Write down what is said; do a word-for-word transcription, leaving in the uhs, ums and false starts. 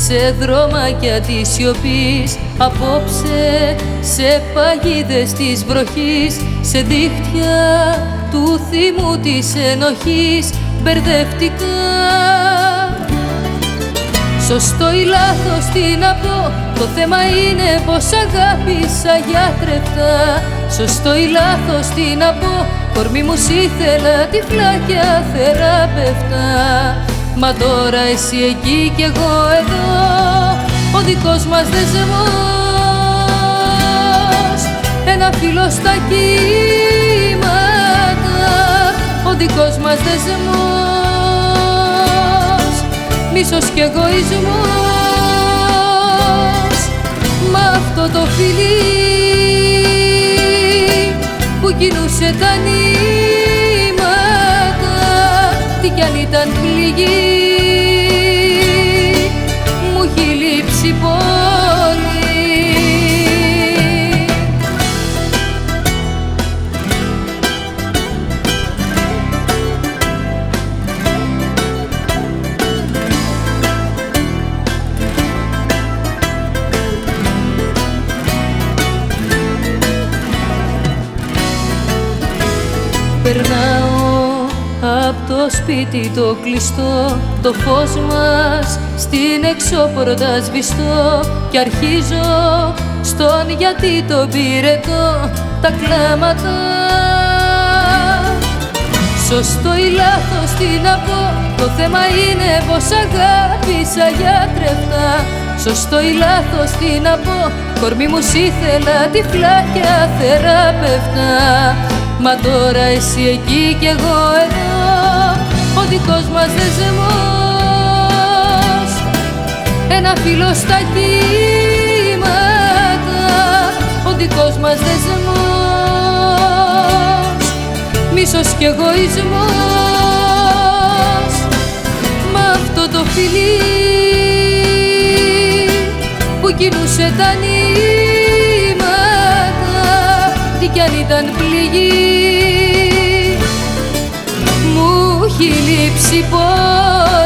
σε δρόμακια της σιωπής, απόψε σε παγίδες της βροχής, σε δίχτυα του θυμού της ενοχής μπερδευτικά. Σωστό ή λάθος τι να πω, το θέμα είναι πως αγάπησα γιατρευτά. Σωστό ή λάθος τι να πω, κορμί μου σ' ήθελα τυφλά και αθεράπευτα. Μα τώρα εσύ εκεί κι εγώ εδώ, ο δικός μας δεσμός, ένα φύλλο στα κύματα, ο δικός μας δεσμός, μίσος κι εγωισμός. Μα αυτό το φιλί που κινούσε τα νήματα, τι κι αν ήταν πληγή, μου έχει λείψει πολύ. Περνάω απ' το σπίτι το κλειστό, το φως μας στην εξώπορτα σβηστό, κι αρχίζω στον γιατί το πυρετό τα κλάματα. Σωστό ή λάθος τι να πω, το θέμα είναι πως αγάπησα γιατρευτά. Σωστό ή λάθος τι να πω, κορμί μου σ' ήθελα τυφλά και αθεράπευτα. Μα τώρα εσύ εκεί κι εγώ εδώ, ο δικός μας δεσμός, ένα φύλλο στα κύματα, ο δικός μας δεσμός, μίσος κι εγωισμός. Μα αυτό το φιλί που κινούσε τα νήματα, τι κι αν ήταν πληγή, μου έχει λείψει πολύ.